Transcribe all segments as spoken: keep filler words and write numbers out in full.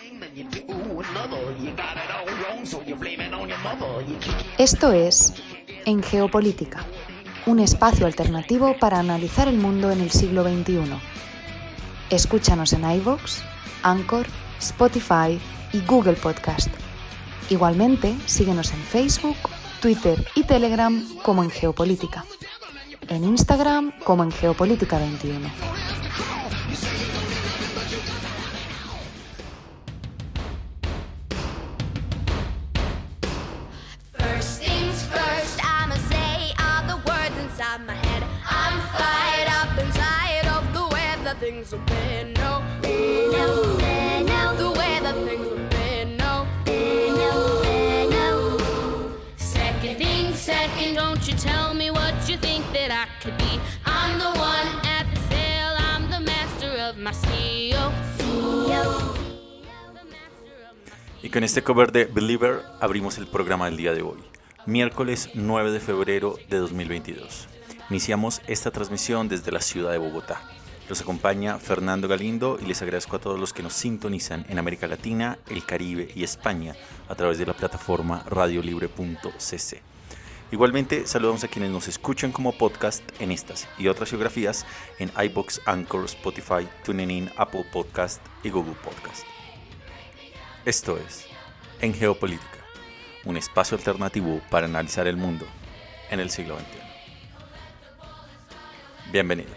Esto es En Geopolítica, un espacio alternativo para analizar el mundo en el siglo veintiuno. Escúchanos en iVoox, Anchor, Spotify y Google Podcast. Igualmente, síguenos en Facebook, Twitter y Telegram como En Geopolítica. En Instagram como En Geopolítica veintiuno. Things have been, no, no, no, the way that things have been, no, no, no. Second thing, second, don't you tell me what you think that I could be. I'm the one at the sail, I'm the master of my C E O. C E O. Y con este cover de Believer abrimos el programa del día de hoy, miércoles nueve de febrero de dos mil veintidós. Iniciamos esta transmisión desde la ciudad de Bogotá. Los acompaña Fernando Galindo y les agradezco a todos los que nos sintonizan en América Latina, el Caribe y España a través de la plataforma radiolibre punto c c. Igualmente saludamos a quienes nos escuchan como podcast en estas y otras geografías en iVoox, Anchor, Spotify, TuneIn, Apple Podcast y Google Podcast. Esto es En Geopolítica, un espacio alternativo para analizar el mundo en el siglo veintiuno. Bienvenidos.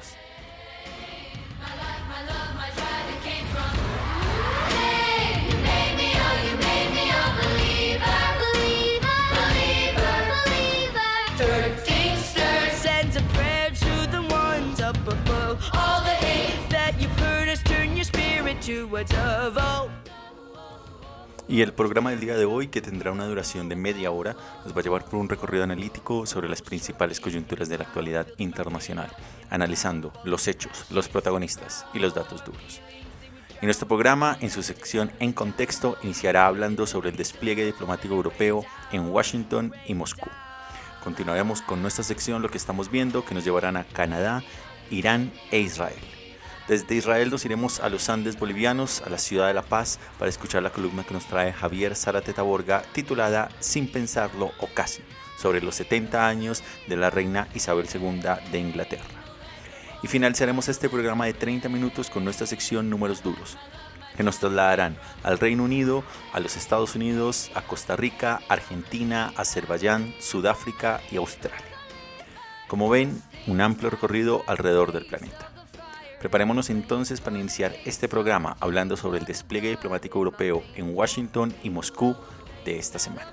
Y el programa del día de hoy, que tendrá una duración de media hora, nos va a llevar por un recorrido analítico sobre las principales coyunturas de la actualidad internacional, analizando los hechos, los protagonistas y los datos duros. Y nuestro programa, en su sección En Contexto, iniciará hablando sobre el despliegue diplomático europeo en Washington y Moscú. Continuaremos con nuestra sección Lo que estamos viendo, que nos llevarán a Canadá, Irán e Israel. Desde Israel nos iremos a los Andes bolivianos, a la ciudad de La Paz, para escuchar la columna que nos trae Javier Zárate Taborga, titulada Sin pensarlo o casi, sobre los setenta años de la reina Isabel segunda de Inglaterra. Y finalizaremos este programa de treinta minutos con nuestra sección Números Duros, que nos trasladarán al Reino Unido, a los Estados Unidos, a Costa Rica, Argentina, Azerbaiyán, Sudáfrica y Australia. Como ven, un amplio recorrido alrededor del planeta. Preparémonos entonces para iniciar este programa hablando sobre el despliegue diplomático europeo en Washington y Moscú de esta semana.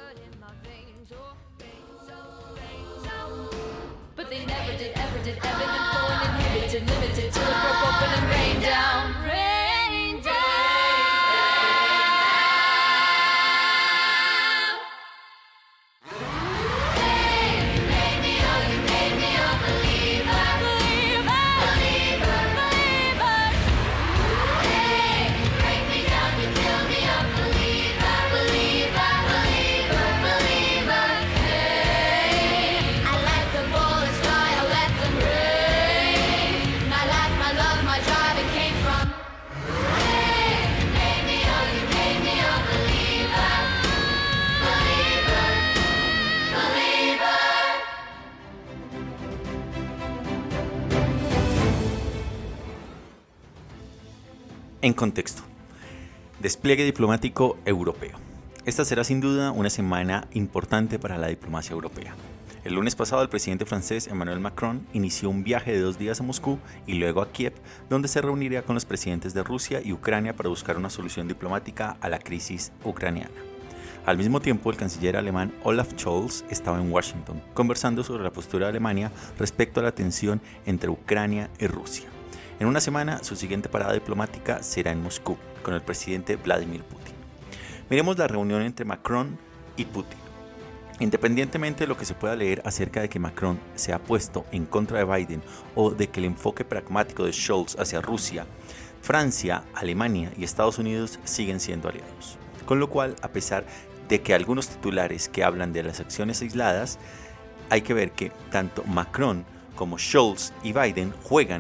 En contexto, despliegue diplomático europeo. Esta será sin duda una semana importante para la diplomacia europea. El lunes pasado el presidente francés Emmanuel Macron inició un viaje de dos días a Moscú y luego a Kiev, donde se reuniría con los presidentes de Rusia y Ucrania para buscar una solución diplomática a la crisis ucraniana. Al mismo tiempo, el canciller alemán Olaf Scholz estaba en Washington, conversando sobre la postura de Alemania respecto a la tensión entre Ucrania y Rusia. En una semana, su siguiente parada diplomática será en Moscú, con el presidente Vladimir Putin. Miremos la reunión entre Macron y Putin. Independientemente de lo que se pueda leer acerca de que Macron se ha puesto en contra de Biden o de que el enfoque pragmático de Scholz hacia Rusia, Francia, Alemania y Estados Unidos siguen siendo aliados. Con lo cual, a pesar de que algunos titulares que hablan de las acciones aisladas, hay que ver que tanto Macron como Scholz y Biden juegan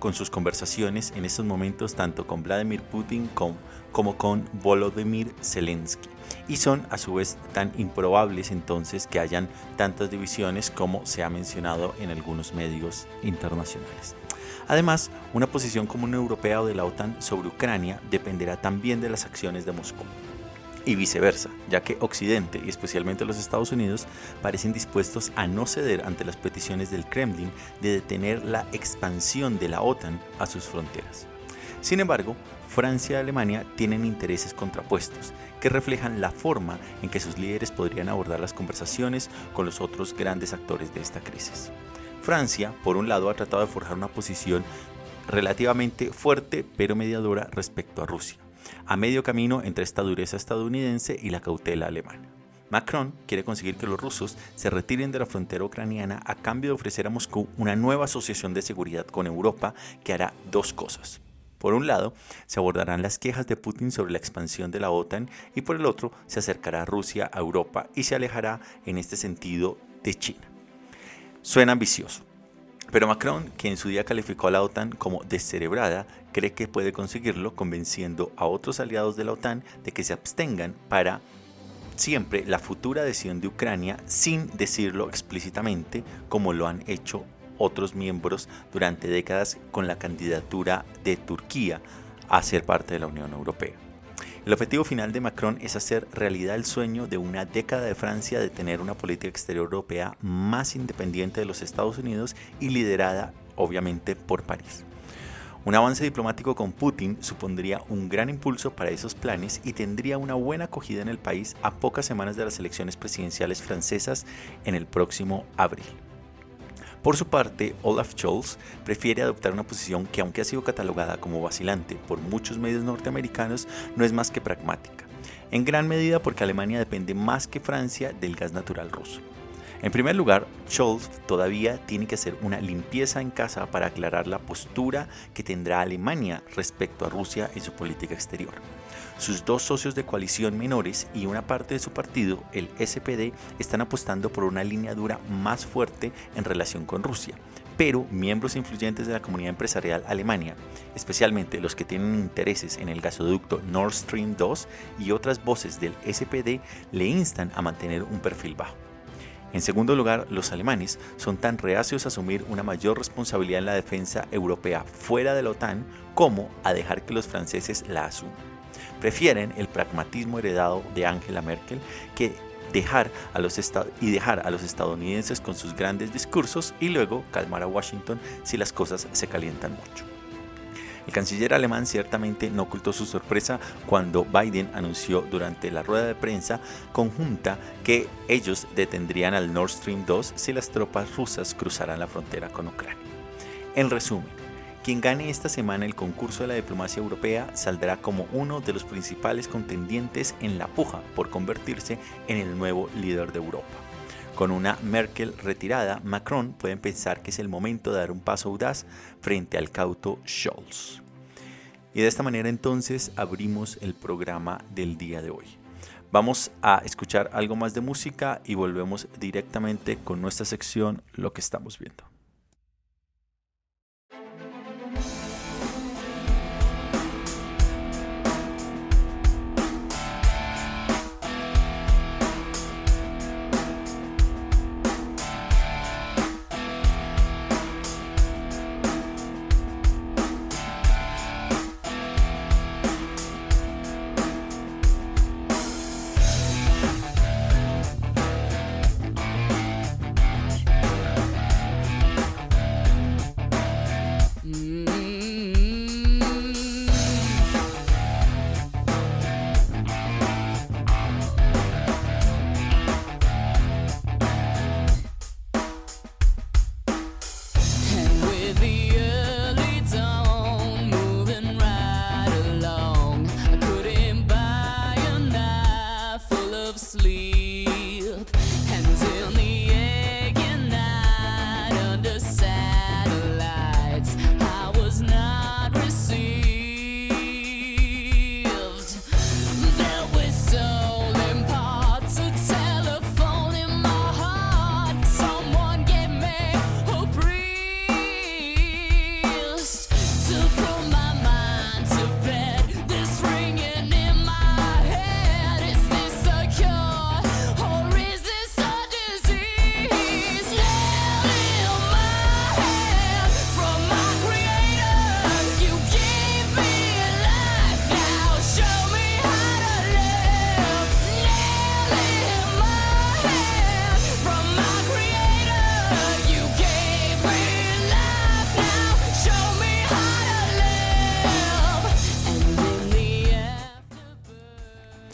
con sus conversaciones en estos momentos tanto con Vladimir Putin como, como con Volodymyr Zelensky, y son a su vez tan improbables entonces que hayan tantas divisiones como se ha mencionado en algunos medios internacionales. Además, una posición común europea o de la OTAN sobre Ucrania dependerá también de las acciones de Moscú. Y viceversa, ya que Occidente y especialmente los Estados Unidos parecen dispuestos a no ceder ante las peticiones del Kremlin de detener la expansión de la OTAN a sus fronteras. Sin embargo, Francia y Alemania tienen intereses contrapuestos que reflejan la forma en que sus líderes podrían abordar las conversaciones con los otros grandes actores de esta crisis. Francia, por un lado, ha tratado de forjar una posición relativamente fuerte pero mediadora respecto a Rusia, a medio camino entre esta dureza estadounidense y la cautela alemana. Macron quiere conseguir que los rusos se retiren de la frontera ucraniana a cambio de ofrecer a Moscú una nueva asociación de seguridad con Europa que hará dos cosas. Por un lado, se abordarán las quejas de Putin sobre la expansión de la OTAN y por el otro, se acercará Rusia a Europa y se alejará en este sentido de China. Suena ambicioso, pero Macron, que en su día calificó a la OTAN como descerebrada, cree que puede conseguirlo convenciendo a otros aliados de la OTAN de que se abstengan para siempre la futura adhesión de Ucrania sin decirlo explícitamente como lo han hecho otros miembros durante décadas con la candidatura de Turquía a ser parte de la Unión Europea. El objetivo final de Macron es hacer realidad el sueño de una década de Francia de tener una política exterior europea más independiente de los Estados Unidos y liderada obviamente por París. Un avance diplomático con Putin supondría un gran impulso para esos planes y tendría una buena acogida en el país a pocas semanas de las elecciones presidenciales francesas en el próximo abril. Por su parte, Olaf Scholz prefiere adoptar una posición que, aunque ha sido catalogada como vacilante por muchos medios norteamericanos, no es más que pragmática, en gran medida porque Alemania depende más que Francia del gas natural ruso. En primer lugar, Scholz todavía tiene que hacer una limpieza en casa para aclarar la postura que tendrá Alemania respecto a Rusia en su política exterior. Sus dos socios de coalición menores y una parte de su partido, el S P D, están apostando por una línea dura más fuerte en relación con Rusia, pero miembros influyentes de la comunidad empresarial alemana, especialmente los que tienen intereses en el gasoducto Nord Stream dos y otras voces del S P D, le instan a mantener un perfil bajo. En segundo lugar, los alemanes son tan reacios a asumir una mayor responsabilidad en la defensa europea fuera de la OTAN como a dejar que los franceses la asuman. Prefieren el pragmatismo heredado de Angela Merkel que dejar a los estados y dejar a los estadounidenses con sus grandes discursos y luego calmar a Washington si las cosas se calientan mucho. El canciller alemán ciertamente no ocultó su sorpresa cuando Biden anunció durante la rueda de prensa conjunta que ellos detendrían al Nord Stream dos si las tropas rusas cruzaran la frontera con Ucrania. En resumen, quien gane esta semana el concurso de la diplomacia europea saldrá como uno de los principales contendientes en la puja por convertirse en el nuevo líder de Europa. Con una Merkel retirada, Macron puede pensar que es el momento de dar un paso audaz frente al cauto Scholz. Y de esta manera entonces abrimos el programa del día de hoy. Vamos a escuchar algo más de música y volvemos directamente con nuestra sección Lo que estamos viendo.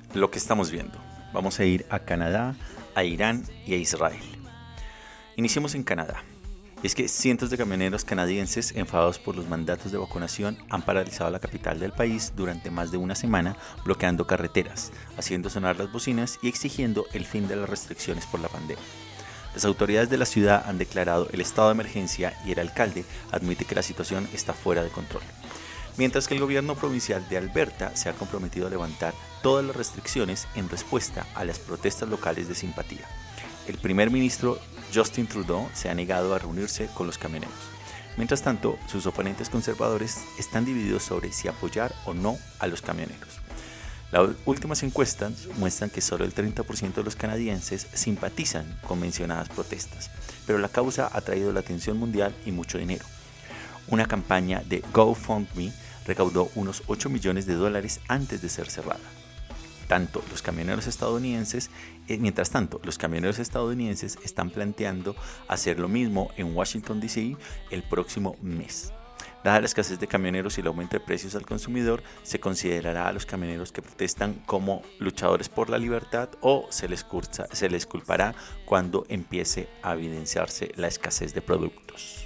lo que estamos viendo. Vamos a ir a Canadá, a Irán y a Israel. Iniciemos en Canadá. Es que cientos de camioneros canadienses enfadados por los mandatos de vacunación han paralizado la capital del país durante más de una semana, bloqueando carreteras, haciendo sonar las bocinas y exigiendo el fin de las restricciones por la pandemia. Las autoridades de la ciudad han declarado el estado de emergencia y el alcalde admite que la situación está fuera de control. Mientras que el gobierno provincial de Alberta se ha comprometido a levantar todas las restricciones en respuesta a las protestas locales de simpatía. El primer ministro Justin Trudeau se ha negado a reunirse con los camioneros. Mientras tanto, sus oponentes conservadores están divididos sobre si apoyar o no a los camioneros. Las últimas encuestas muestran que solo el treinta por ciento de los canadienses simpatizan con mencionadas protestas, pero la causa ha traído la atención mundial y mucho dinero. Una campaña de GoFundMe recaudó unos ocho millones de dólares antes de ser cerrada. Tanto los camioneros estadounidenses, eh, mientras tanto, los camioneros estadounidenses están planteando hacer lo mismo en Washington D C el próximo mes. Dada la escasez de camioneros y el aumento de precios al consumidor, se considerará a los camioneros que protestan como luchadores por la libertad o se les, cursa, se les culpará cuando empiece a evidenciarse la escasez de productos.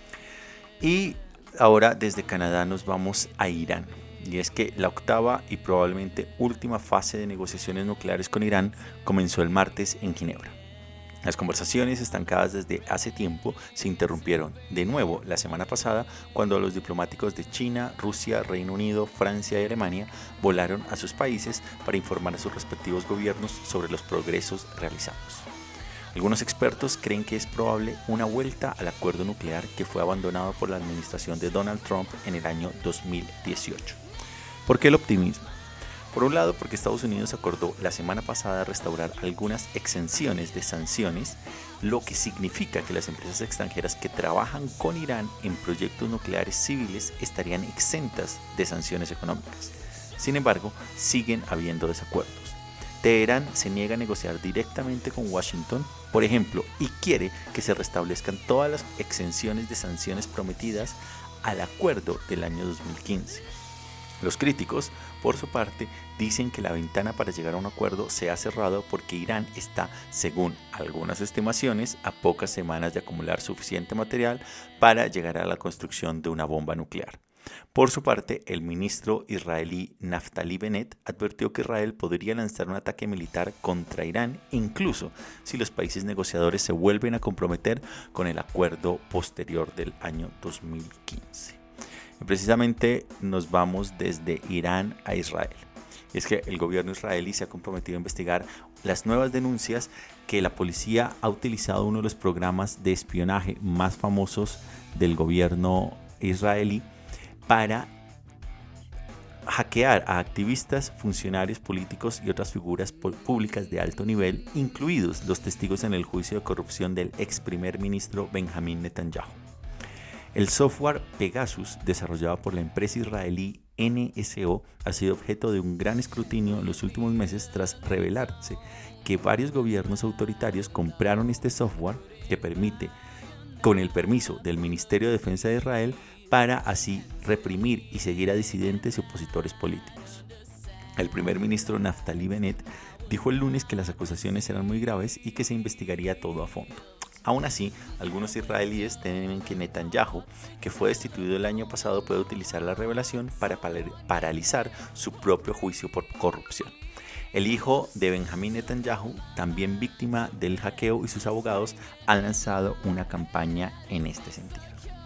Y ahora desde Canadá nos vamos a Irán. Y es que la octava y probablemente última fase de negociaciones nucleares con Irán comenzó el martes en Ginebra. Las conversaciones estancadas desde hace tiempo se interrumpieron de nuevo la semana pasada cuando los diplomáticos de China, Rusia, Reino Unido, Francia y Alemania volaron a sus países para informar a sus respectivos gobiernos sobre los progresos realizados. Algunos expertos creen que es probable una vuelta al acuerdo nuclear que fue abandonado por la administración de Donald Trump en el año dos mil dieciocho. ¿Por qué el optimismo? Por un lado, porque Estados Unidos acordó la semana pasada restaurar algunas exenciones de sanciones, lo que significa que las empresas extranjeras que trabajan con Irán en proyectos nucleares civiles estarían exentas de sanciones económicas. Sin embargo, siguen habiendo desacuerdos. Teherán se niega a negociar directamente con Washington, por ejemplo, y quiere que se restablezcan todas las exenciones de sanciones prometidas al acuerdo del año dos mil quince. Los críticos, por su parte, dicen que la ventana para llegar a un acuerdo se ha cerrado porque Irán está, según algunas estimaciones, a pocas semanas de acumular suficiente material para llegar a la construcción de una bomba nuclear. Por su parte, el ministro israelí Naftali Bennett advirtió que Israel podría lanzar un ataque militar contra Irán, incluso si los países negociadores se vuelven a comprometer con el acuerdo posterior del año dos mil quince. Y precisamente nos vamos desde Irán a Israel. Y es que el gobierno israelí se ha comprometido a investigar las nuevas denuncias que la policía ha utilizado uno de los programas de espionaje más famosos del gobierno israelí para hackear a activistas, funcionarios políticos y otras figuras públicas de alto nivel, incluidos los testigos en el juicio de corrupción del ex primer ministro Benjamin Netanyahu. El software Pegasus, desarrollado por la empresa israelí N S O, ha sido objeto de un gran escrutinio en los últimos meses tras revelarse que varios gobiernos autoritarios compraron este software que permite, con el permiso del Ministerio de Defensa de Israel, para así reprimir y seguir a disidentes y opositores políticos. El primer ministro Naftali Bennett dijo el lunes que las acusaciones eran muy graves y que se investigaría todo a fondo. Aún así, algunos israelíes temen que Netanyahu, que fue destituido el año pasado, puede utilizar la revelación para paralizar su propio juicio por corrupción. El hijo de Benjamin Netanyahu, también víctima del hackeo, y sus abogados han lanzado una campaña en este sentido.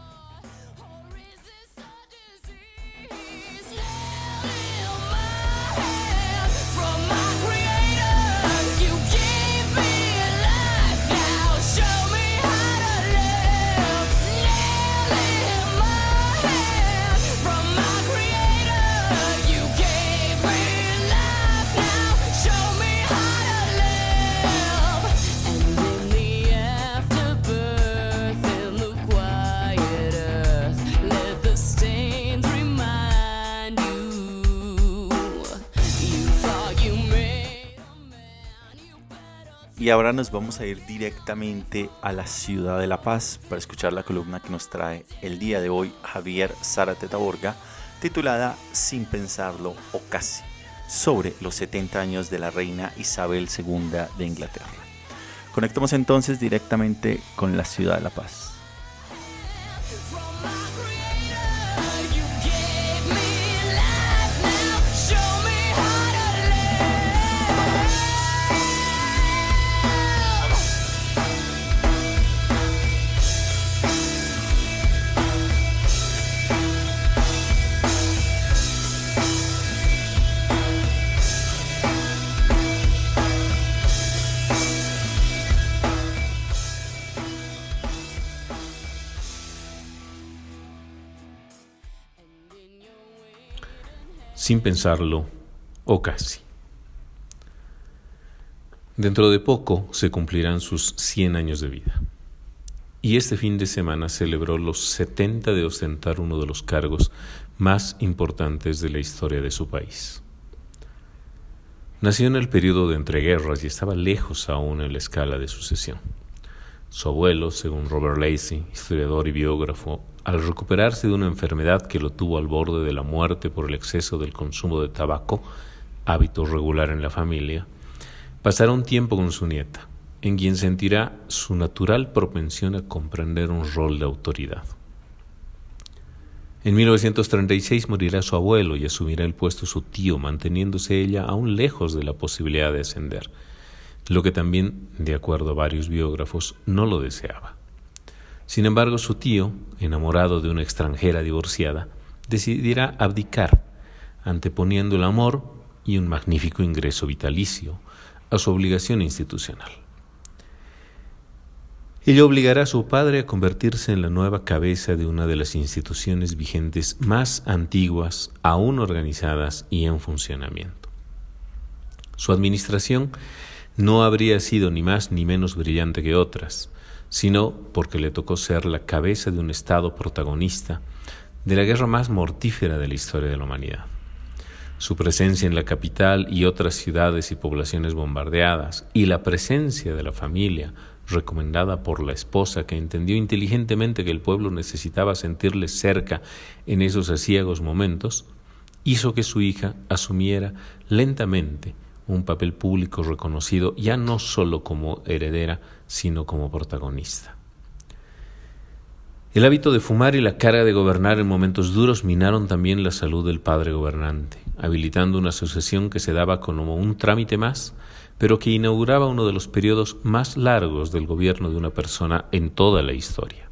Y ahora nos vamos a ir directamente a la ciudad de La Paz para escuchar la columna que nos trae el día de hoy Javier Zárate Taborga, titulada Sin pensarlo o casi, sobre los setenta años de la reina Isabel segunda de Inglaterra. Conectamos entonces directamente con la ciudad de La Paz. Sin pensarlo, o casi. Dentro de poco se cumplirán sus cien años de vida. Y este fin de semana celebró los setenta de ostentar uno de los cargos más importantes de la historia de su país. Nació en el periodo de entreguerras y estaba lejos aún en la escala de sucesión. Su abuelo, según Robert Lacey, historiador y biógrafo, al recuperarse de una enfermedad que lo tuvo al borde de la muerte por el exceso del consumo de tabaco, hábito regular en la familia, pasará un tiempo con su nieta, en quien sentirá su natural propensión a comprender un rol de autoridad. En mil novecientos treinta y seis morirá su abuelo y asumirá el puesto su tío, manteniéndose ella aún lejos de la posibilidad de ascender, lo que también, de acuerdo a varios biógrafos, no lo deseaba. Sin embargo, su tío, enamorado de una extranjera divorciada, decidirá abdicar, anteponiendo el amor y un magnífico ingreso vitalicio a su obligación institucional. Ello obligará a su padre a convertirse en la nueva cabeza de una de las instituciones vigentes más antiguas, aún organizadas y en funcionamiento. Su administración no habría sido ni más ni menos brillante que otras, sino porque le tocó ser la cabeza de un Estado protagonista de la guerra más mortífera de la historia de la humanidad. Su presencia en la capital y otras ciudades y poblaciones bombardeadas, y la presencia de la familia, recomendada por la esposa, que entendió inteligentemente que el pueblo necesitaba sentirle cerca en esos aciagos momentos, hizo que su hija asumiera lentamente un papel público reconocido ya no solo como heredera, sino como protagonista. El hábito de fumar y la carga de gobernar en momentos duros minaron también la salud del padre gobernante, habilitando una sucesión que se daba como un trámite más, pero que inauguraba uno de los periodos más largos del gobierno de una persona en toda la historia.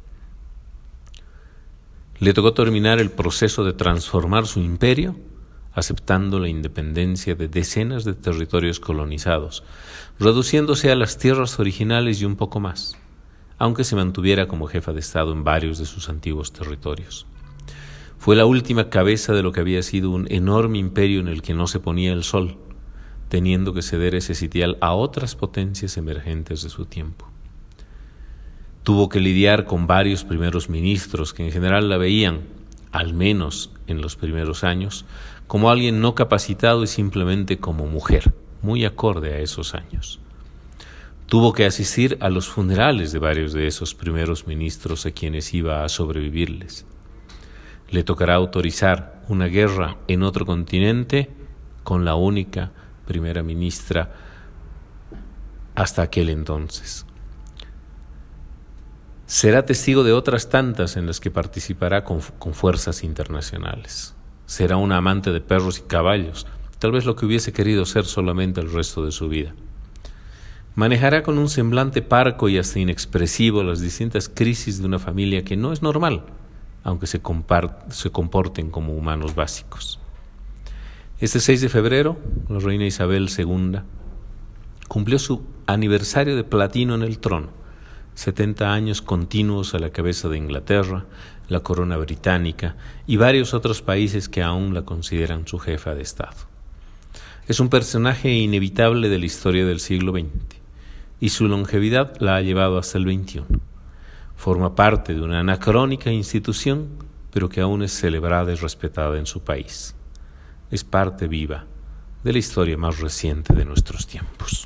Le tocó terminar el proceso de transformar su imperio, aceptando la independencia de decenas de territorios colonizados, reduciéndose a las tierras originales y un poco más, aunque se mantuviera como jefa de Estado en varios de sus antiguos territorios. Fue la última cabeza de lo que había sido un enorme imperio en el que no se ponía el sol, teniendo que ceder ese sitial a otras potencias emergentes de su tiempo. Tuvo que lidiar con varios primeros ministros que en general la veían, al menos en los primeros años, como alguien no capacitado y simplemente como mujer, muy acorde a esos años. Tuvo que asistir a los funerales de varios de esos primeros ministros a quienes iba a sobrevivirles. Le tocará autorizar una guerra en otro continente con la única primera ministra hasta aquel entonces. Será testigo de otras tantas en las que participará con, con fuerzas internacionales. Será una amante de perros y caballos, tal vez lo que hubiese querido ser solamente el resto de su vida. Manejará con un semblante parco y hasta inexpresivo las distintas crisis de una familia que no es normal, aunque se, compart- se comporten como humanos básicos. Este seis de febrero, la reina Isabel segunda cumplió su aniversario de platino en el trono, setenta años continuos a la cabeza de Inglaterra, la corona británica y varios otros países que aún la consideran su jefa de Estado. Es un personaje inevitable de la historia del siglo veinte y su longevidad la ha llevado hasta el veintiuno. Forma parte de una anacrónica institución, pero que aún es celebrada y respetada en su país. Es parte viva de la historia más reciente de nuestros tiempos.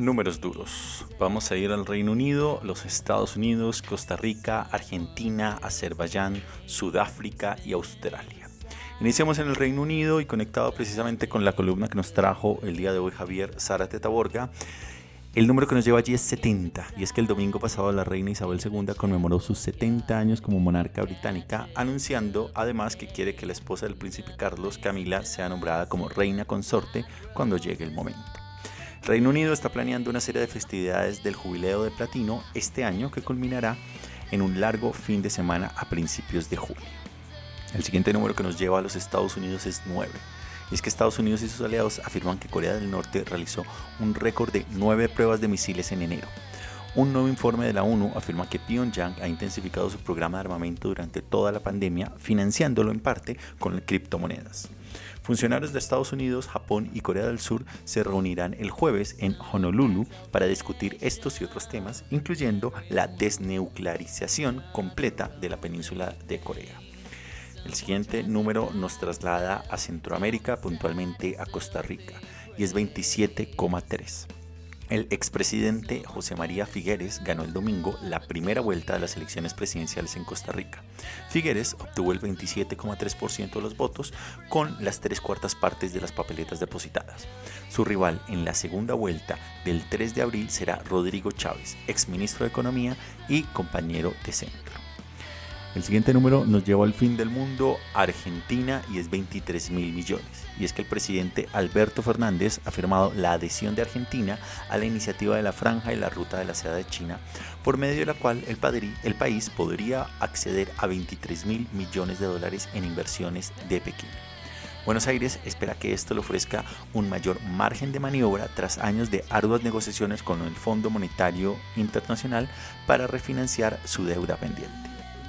Números duros. Vamos a ir al Reino Unido, los Estados Unidos, Costa Rica, Argentina, Azerbaiyán, Sudáfrica y Australia. Iniciamos en el Reino Unido y conectado precisamente con la columna que nos trajo el día de hoy Javier Zárate Taborga. El número que nos lleva allí es setenta, y es que el domingo pasado la reina Isabel segunda conmemoró sus setenta años como monarca británica, anunciando además que quiere que la esposa del príncipe Carlos, Camila, sea nombrada como reina consorte cuando llegue el momento. Reino Unido está planeando una serie de festividades del jubileo de platino este año que culminará en un largo fin de semana a principios de julio. El siguiente número que nos lleva a los Estados Unidos es nueve. Y es que Estados Unidos y sus aliados afirman que Corea del Norte realizó un récord de nueve pruebas de misiles en enero. Un nuevo informe de la ONU afirma que Pyongyang ha intensificado su programa de armamento durante toda la pandemia, financiándolo en parte con criptomonedas. Funcionarios de Estados Unidos, Japón y Corea del Sur se reunirán el jueves en Honolulu para discutir estos y otros temas, incluyendo la desnuclearización completa de la península de Corea. El siguiente número nos traslada a Centroamérica, puntualmente a Costa Rica, y es veintisiete coma tres. El expresidente José María Figueres ganó el domingo la primera vuelta de las elecciones presidenciales en Costa Rica. Figueres obtuvo el veintisiete coma tres por ciento de los votos con las tres cuartas partes de las papeletas depositadas. Su rival en la segunda vuelta del tres de abril será Rodrigo Chávez, exministro de Economía y compañero de centro. El siguiente número nos lleva al fin del mundo, Argentina, y es veintitrés mil millones. Y es que el presidente Alberto Fernández ha firmado la adhesión de Argentina a la iniciativa de la Franja y la Ruta de la Seda de China, por medio de la cual el, padrí, el país podría acceder a veintitrés mil millones de dólares en inversiones de Pekín. Buenos Aires espera que esto le ofrezca un mayor margen de maniobra tras años de arduas negociaciones con el Fondo Monetario Internacional para refinanciar su deuda pendiente.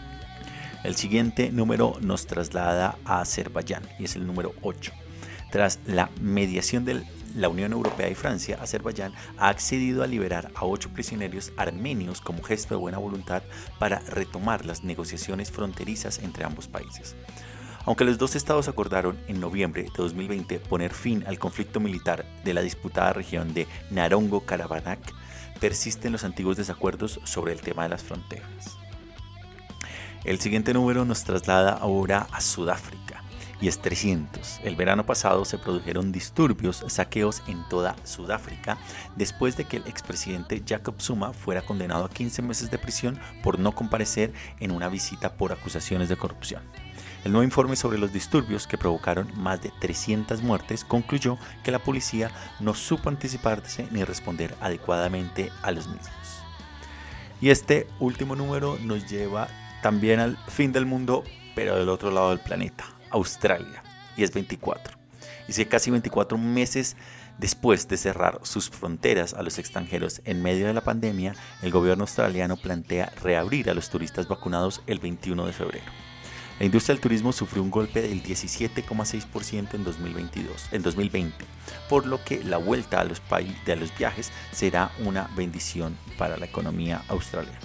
El siguiente número nos traslada a Azerbaiyán y es el número ocho. Tras la mediación de la Unión Europea y Francia, Azerbaiyán ha accedido a liberar a ocho prisioneros armenios como gesto de buena voluntad para retomar las negociaciones fronterizas entre ambos países. Aunque los dos estados acordaron en noviembre de dos mil veinte poner fin al conflicto militar de la disputada región de Narongo-Karabaj, persisten los antiguos desacuerdos sobre el tema de las fronteras. El siguiente número nos traslada ahora a Sudáfrica y es trescientos. El verano pasado se produjeron disturbios, saqueos en toda Sudáfrica después de que el expresidente Jacob Zuma fuera condenado a quince meses de prisión por no comparecer en una visita por acusaciones de corrupción. El nuevo informe sobre los disturbios, que provocaron más de trescientas muertes, concluyó que la policía no supo anticiparse ni responder adecuadamente a los mismos. Y este último número nos lleva también al fin del mundo, pero del otro lado del planeta, Australia, y es veinticuatro. Y si casi veinticuatro meses después de cerrar sus fronteras a los extranjeros en medio de la pandemia, el gobierno australiano plantea reabrir a los turistas vacunados el veintiuno de febrero. La industria del turismo sufrió un golpe del diecisiete coma seis por ciento en dos mil veintidós, en dos mil veinte, por lo que la vuelta a los, países, a los viajes será una bendición para la economía australiana.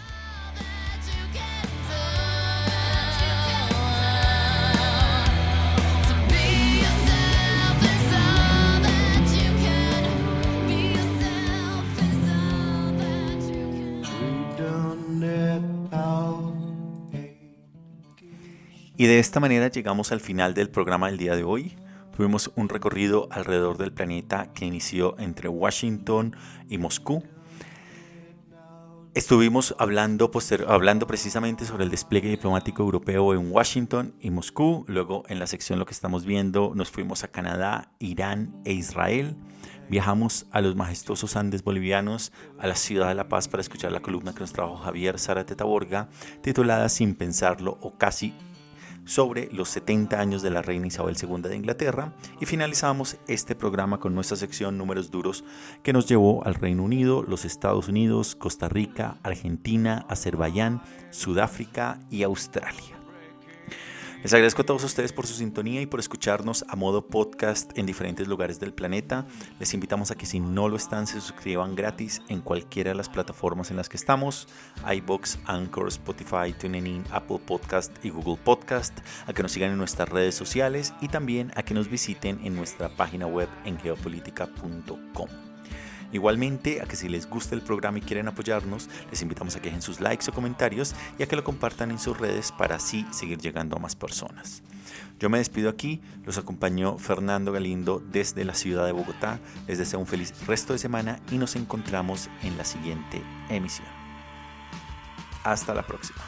Y de esta manera llegamos al final del programa del día de hoy. Tuvimos un recorrido alrededor del planeta que inició entre Washington y Moscú. Estuvimos hablando, poster- hablando precisamente sobre el despliegue diplomático europeo en Washington y Moscú. Luego, en la sección lo que estamos viendo, nos fuimos a Canadá, Irán e Israel. Viajamos a los majestuosos Andes bolivianos, a la ciudad de La Paz para escuchar la columna que nos trajo Javier Zárate Taborga, titulada Sin pensarlo o casi, sobre los setenta años de la reina Isabel segunda de Inglaterra, y finalizamos este programa con nuestra sección Números Duros, que nos llevó al Reino Unido, los Estados Unidos, Costa Rica, Argentina, Azerbaiyán, Sudáfrica y Australia. Les agradezco a todos ustedes por su sintonía y por escucharnos a modo podcast en diferentes lugares del planeta. Les invitamos a que, si no lo están, se suscriban gratis en cualquiera de las plataformas en las que estamos: iVoox, Anchor, Spotify, TuneIn, Apple Podcast y Google Podcast, a que nos sigan en nuestras redes sociales y también a que nos visiten en nuestra página web en geopolítica punto com. Igualmente, a que si les gusta el programa y quieren apoyarnos, les invitamos a que dejen sus likes o comentarios y a que lo compartan en sus redes para así seguir llegando a más personas. Yo me despido aquí, los acompañó Fernando Galindo desde la ciudad de Bogotá. Les deseo un feliz resto de semana y nos encontramos en la siguiente emisión. Hasta la próxima.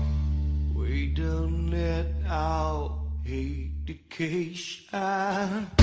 Education.